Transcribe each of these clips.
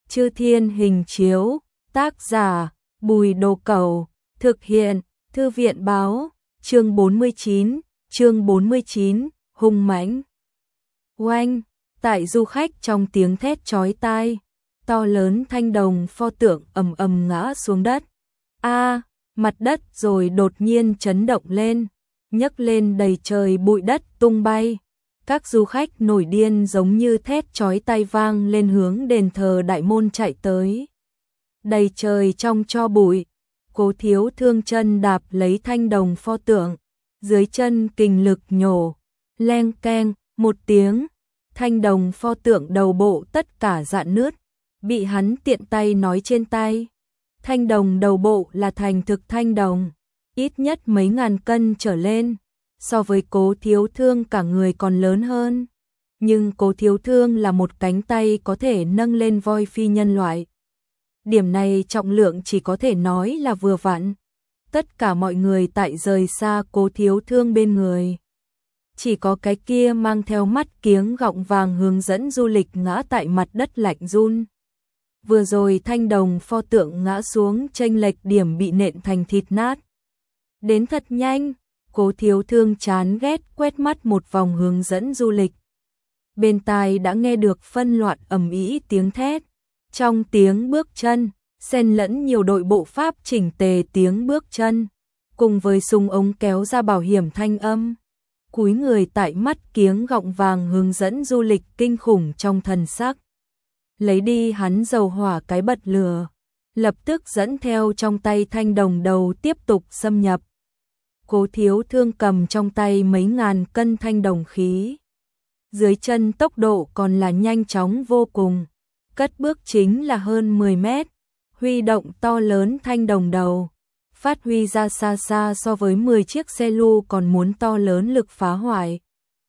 Chư Thiên Hình Chiếu, tác giả, Bùi Đồ Cẩu, thực hiện, Thư viện Báo, chương 49, hung mãnh. Oanh, tại du khách trong tiếng thét chói tai, to lớn thanh đồng pho tượng ầm ầm ngã xuống đất. Mặt đất rồi đột nhiên chấn động lên, nhấc lên đầy trời bụi đất tung bay. Các du khách nổi điên giống như thét chói tai vang lên hướng đền thờ Đại Môn chạy tới. Đầy trời trong tro bụi, Cố Thiếu Thương chân đạp lấy thanh đồng pho tượng, dưới chân kình lực nhổ, leng keng một tiếng, thanh đồng pho tượng đầu bộ tất cả rạn nứt, bị hắn tiện tay nói trên tay. Thanh đồng đầu bộ là thành thực thanh đồng, ít nhất mấy ngàn cân trở lên, so với Cố Thiếu Thương cả người còn lớn hơn. Nhưng Cố Thiếu Thương là một cánh tay có thể nâng lên voi phi nhân loại. Điểm này trọng lượng chỉ có thể nói là vừa vặn. Tất cả mọi người tại rời xa Cố Thiếu Thương bên người. Chỉ có cái kia mang theo mắt kiếng gọng vàng hướng dẫn du lịch ngã tại mặt đất lạnh run. Vừa rồi thanh đồng pho tượng ngã xuống chênh lệch điểm bị nện thành thịt nát. Đến thật nhanh, Cố Thiếu Thương chán ghét quét mắt một vòng hướng dẫn du lịch. Bên tai đã nghe được phân loạn ầm ĩ tiếng thét. Trong tiếng bước chân, xen lẫn nhiều đội bộ pháp chỉnh tề tiếng bước chân, cùng với súng ống kéo ra bảo hiểm thanh âm. Cúi người tại mắt kiếng gọng vàng hướng dẫn du lịch kinh khủng trong thần sắc. Lấy đi hắn dầu hỏa cái bật lửa, lập tức dẫn theo trong tay thanh đồng đầu tiếp tục xâm nhập. Cố Thiếu Thương cầm trong tay mấy ngàn cân thanh đồng khí. Dưới chân tốc độ còn là nhanh chóng vô cùng, cất bước chính là hơn 10 mét, huy động to lớn thanh đồng đầu, phát huy ra xa xa so với 10 chiếc xe lu còn muốn to lớn lực phá hoại.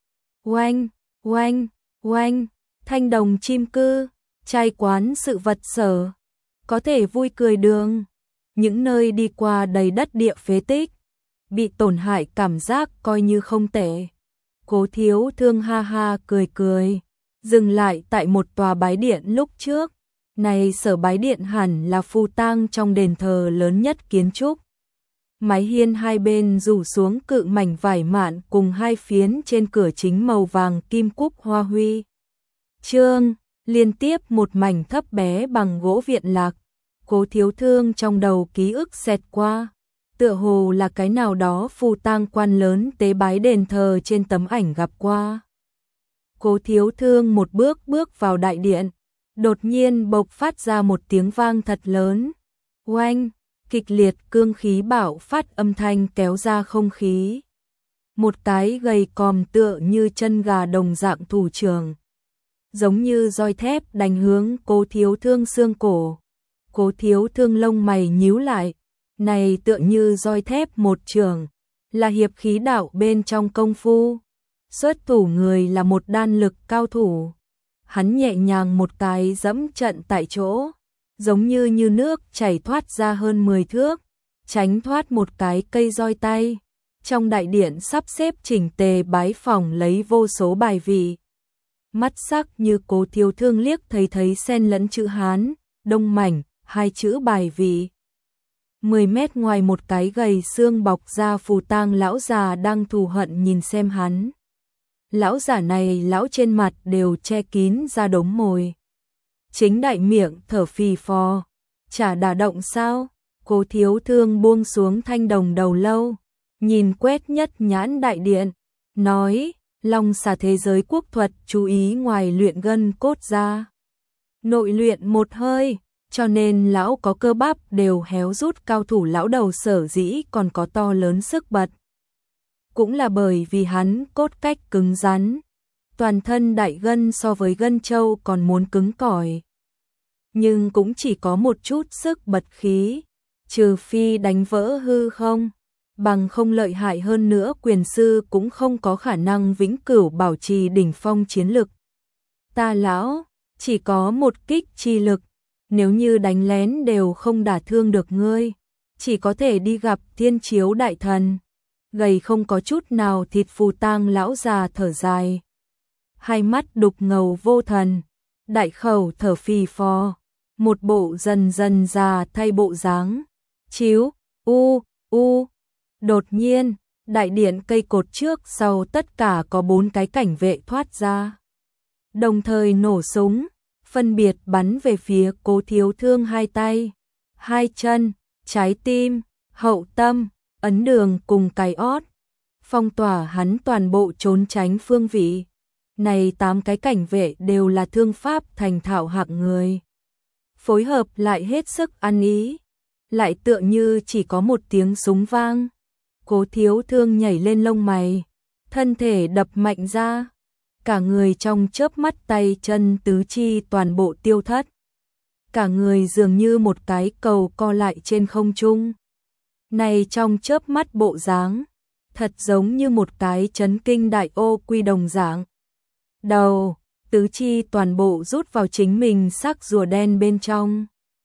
Oanh, oanh, oanh, thanh đồng chim cư, trai quán sự vật sở, có thể vui cười đường, những nơi đi qua đầy đất địa phế tích, bị tổn hại cảm giác coi như không tệ. Cố Thiếu Thương ha ha cười cười, dừng lại tại một tòa bái điện lúc trước. Này sở bái điện hẳn là phù tang trong đền thờ lớn nhất kiến trúc. Mái hiên hai bên rủ xuống cự mảnh vải mạn cùng hai phiến trên cửa chính màu vàng kim cúc hoa huy. Chương, liên tiếp một mảnh thấp bé bằng gỗ viện lạc. Cố Thiếu Thương trong đầu ký ức xẹt qua, tựa hồ là cái nào đó phù tang quan lớn tế bái đền thờ trên tấm ảnh gặp qua. Cố Thiếu Thương một bước bước vào đại điện, đột nhiên bộc phát ra một tiếng vang thật lớn. Oanh, kịch liệt cương khí bạo phát âm thanh kéo ra không khí. Một cái gầy còm tựa như chân gà đồng dạng thủ trưởng, giống như roi thép đánh hướng Cố Thiếu Thương xương cổ. Cố Thiếu Thương lông mày nhíu lại, này tựa như roi thép một trường, là hiệp khí đạo bên trong công phu. Xuất thủ người là một đan lực cao thủ. Hắn nhẹ nhàng một cái dẫm trận tại chỗ, giống như nước chảy thoát ra hơn 10 thước, tránh thoát một cái cây roi tay. Trong đại điện sắp xếp chỉnh tề bái phòng lấy vô số bài vị. Mắt sắc như Cố Thiếu Thương liếc thấy xen lẫn chữ Hán, đông mảnh, hai chữ bài vị. 10 mét ngoài một cái gầy xương bọc ra phù tang lão già đang thù hận nhìn xem hắn. Lão giả này lão trên mặt đều che kín ra đống mồi. Chính đại miệng thở phì phò. Chả đả động sao? Cố Thiếu Thương buông xuống thanh đồng đầu lâu, nhìn quét nhất nhãn đại điện, nói, long xà thế giới quốc thuật chú ý ngoài luyện gân cốt ra. Nội luyện một hơi, cho nên lão có cơ bắp đều héo rút, cao thủ lão đầu sở dĩ còn có to lớn sức bật. Cũng là bởi vì hắn cốt cách cứng rắn, toàn thân đại gân so với gân trâu còn muốn cứng cỏi. Nhưng cũng chỉ có một chút sức bật khí, trừ phi đánh vỡ hư không, bằng không lợi hại hơn nữa quyền sư cũng không có khả năng vĩnh cửu bảo trì đỉnh phong chiến lực. Ta lão, chỉ có một kích chi lực, nếu như đánh lén đều không đả thương được ngươi, chỉ có thể đi gặp Thiên Chiếu đại thần. Gầy không có chút nào thịt phù tang lão già thở dài, hai mắt đục ngầu vô thần, đại khẩu thở phì phò, một bộ dần dần già thay bộ dáng. Chíu, đột nhiên, đại điện cây cột trước sau tất cả có 4 cái cảnh vệ thoát ra. Đồng thời nổ súng, phân biệt bắn về phía Cố Thiếu Thương 2 tay, 2 chân, trái tim, hậu tâm, ấn đường cùng cái ót, phong tỏa hắn toàn bộ trốn tránh phương vị. Này 8 cái cảnh vệ đều là thương pháp thành thạo hạng người. Phối hợp lại hết sức ăn ý, lại tựa như chỉ có một tiếng súng vang. Cố Thiếu Thương nhảy lên lông mày, thân thể đập mạnh ra, cả người trong chớp mắt tay chân tứ chi toàn bộ tiêu thất. Cả người dường như một cái cầu co lại trên không trung. Này trong chớp mắt bộ dáng, thật giống như một cái chấn kinh đại ô quy đồng dạng. Đầu, tứ chi toàn bộ rút vào chính mình xác rùa đen bên trong.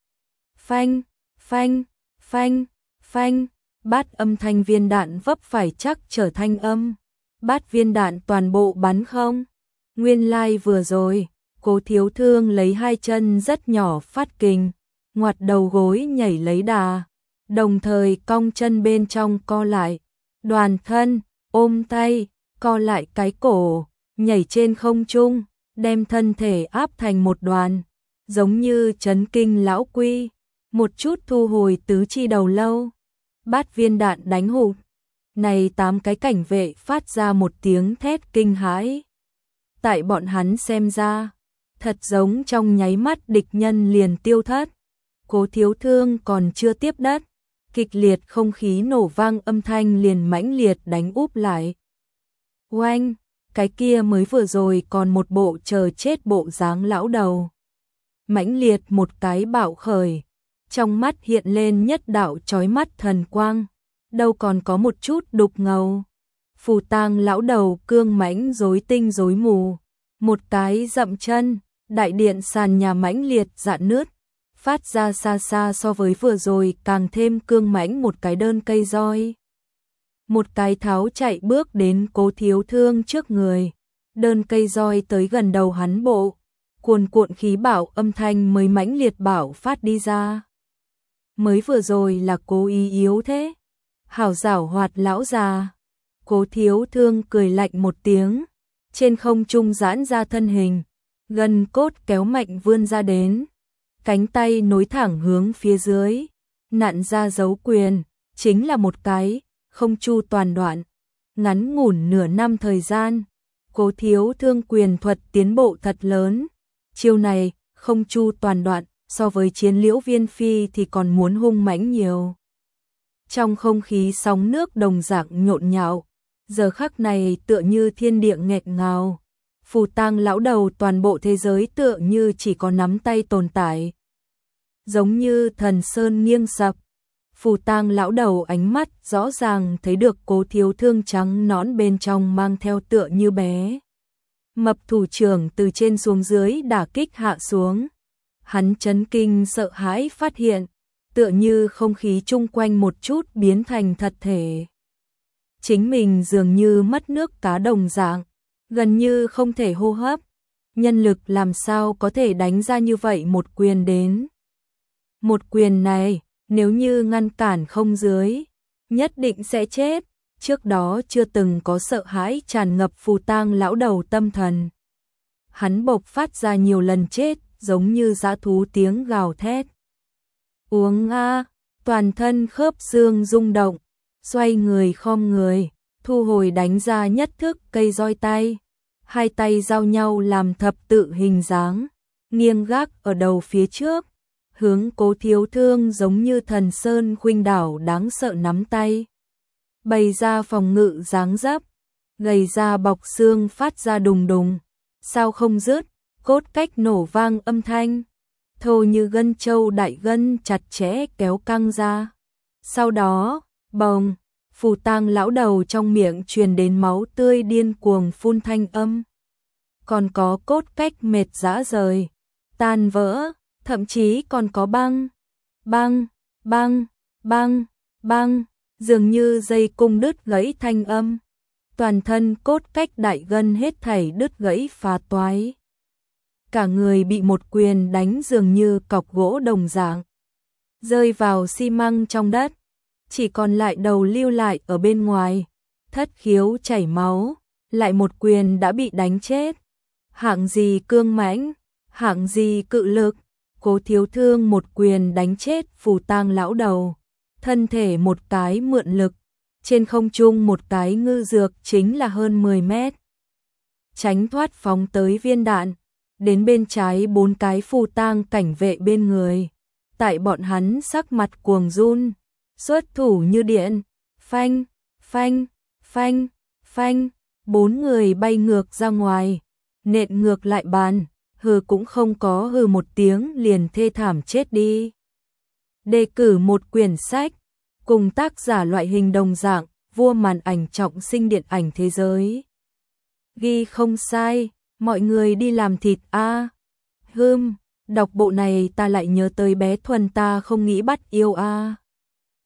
Phanh, phanh, phanh, phanh, bát âm thanh viên đạn vấp phải chắc trở thanh âm. Bát viên đạn toàn bộ bắn không. Nguyên lai vừa rồi, Cố Thiếu Thương lấy 2 chân rất nhỏ phát kình, ngoặt đầu gối nhảy lấy đà, đồng thời cong chân bên trong co lại, đoàn thân, ôm tay, co lại cái cổ, nhảy trên không trung, đem thân thể áp thành một đoàn, giống như chấn kinh lão quy, một chút thu hồi tứ chi đầu lâu. Bát viên đạn đánh hụt. Này 8 cái cảnh vệ phát ra một tiếng thét kinh hãi. Tại bọn hắn xem ra, thật giống trong nháy mắt địch nhân liền tiêu thất. Cố Thiếu Thương còn chưa tiếp đất, kịch liệt không khí nổ vang âm thanh liền mãnh liệt đánh úp lại. Oanh, cái kia mới vừa rồi còn một bộ chờ chết bộ dáng lão đầu. Mãnh liệt một cái bạo khởi, trong mắt hiện lên nhất đạo chói mắt thần quang, đâu còn có một chút đục ngầu. Phù Tang lão đầu cương mãnh rối tinh rối mù, một cái dậm chân, đại điện sàn nhà mãnh liệt rạn nứt, phát ra xa xa so với vừa rồi càng thêm cương mãnh một cái đơn cây roi. Một cái tháo chạy bước đến Cố Thiếu Thương trước người, đơn cây roi tới gần đầu hắn bộ, cuồn cuộn khí bạo âm thanh mới mãnh liệt bảo phát đi ra. Mới vừa rồi là cố ý yếu thế, hảo giảo hoạt lão già. Cố Thiếu Thương cười lạnh một tiếng, trên không trung giãn ra thân hình, gần cốt kéo mạnh vươn ra đến, cánh tay nối thẳng hướng phía dưới, nặn ra dấu quyền, chính là một cái không chu toàn đoạn. Ngắn ngủn nửa năm thời gian, Cố Thiếu Thương quyền thuật tiến bộ thật lớn. Chiêu này không chu toàn đoạn, so với chiến Liễu Viên Phi thì còn muốn hung mãnh nhiều. Trong không khí sóng nước đồng dạng nhộn nhạo, giờ khắc này tựa như thiên địa nghẹt ngào. Phù Tang lão đầu toàn bộ thế giới tựa như chỉ có nắm tay tồn tại. Giống như thần sơn nghiêng sập. Phù Tang lão đầu ánh mắt rõ ràng thấy được Cố Thiếu Thương trắng nõn bên trong mang theo tựa như bé mập thủ trưởng từ trên xuống dưới đả kích hạ xuống. Hắn chấn kinh sợ hãi phát hiện, tựa như không khí chung quanh một chút biến thành thật thể. Chính mình dường như mất nước cá đồng dạng, gần như không thể hô hấp. Nhân lực làm sao có thể đánh ra như vậy một quyền đến. Một quyền này, nếu như ngăn cản không dưới, nhất định sẽ chết. Trước đó chưa từng có sợ hãi tràn ngập Phù Tang lão đầu tâm thần. Hắn bộc phát ra nhiều lần chết, giống như dã thú tiếng gào thét. Uống a, toàn thân khớp xương rung động, xoay người khom người, thu hồi đánh ra nhất thức cây roi tay. 2 tay giao nhau làm thập tự hình dáng, nghiêng gác ở đầu phía trước, hướng Cố Thiếu Thương giống như thần sơn khuynh đảo đáng sợ nắm tay. Bày ra phòng ngự dáng dấp, gầy ra bọc xương phát ra đùng đùng, sao không dứt, cốt cách nổ vang âm thanh, thô như gân trâu đại gân chặt chẽ kéo căng ra. Sau đó, bồng, Phù Tang lão đầu trong miệng truyền đến máu tươi điên cuồng phun thanh âm. Còn có cốt cách mệt rã rời, tan vỡ, thậm chí còn có băng, băng, băng, băng, băng, dường như dây cung đứt gãy thanh âm. Toàn thân cốt cách đại gân hết thảy đứt gãy phá toái. cả người bị một quyền đánh dường như cọc gỗ đồng dạng, rơi vào xi măng trong đất, chỉ còn lại đầu lưu lại ở bên ngoài, thất khiếu chảy máu, lại một quyền đã bị đánh chết. Hạng gì cương mãnh, hạng gì cự lực, Cố Thiếu Thương một quyền đánh chết Phù Tang lão đầu, thân thể một cái mượn lực, trên không trung một cái ngư dược chính là hơn 10 mét. Tránh thoát phóng tới viên đạn, đến bên trái 4 cái Phù Tang cảnh vệ bên người. Tại bọn hắn sắc mặt cuồng run, xuất thủ như điện, phanh, phanh, phanh, phanh, 4 người bay ngược ra ngoài, nện ngược lại bàn, hừ cũng không có hừ một tiếng liền thê thảm chết đi. Đề cử một quyển sách, cùng tác giả loại hình đồng dạng, vua màn ảnh trọng sinh điện ảnh thế giới. Ghi không sai, mọi người đi làm thịt a. Đọc bộ này ta lại nhớ tới bé Thuần ta không nghĩ bắt yêu a.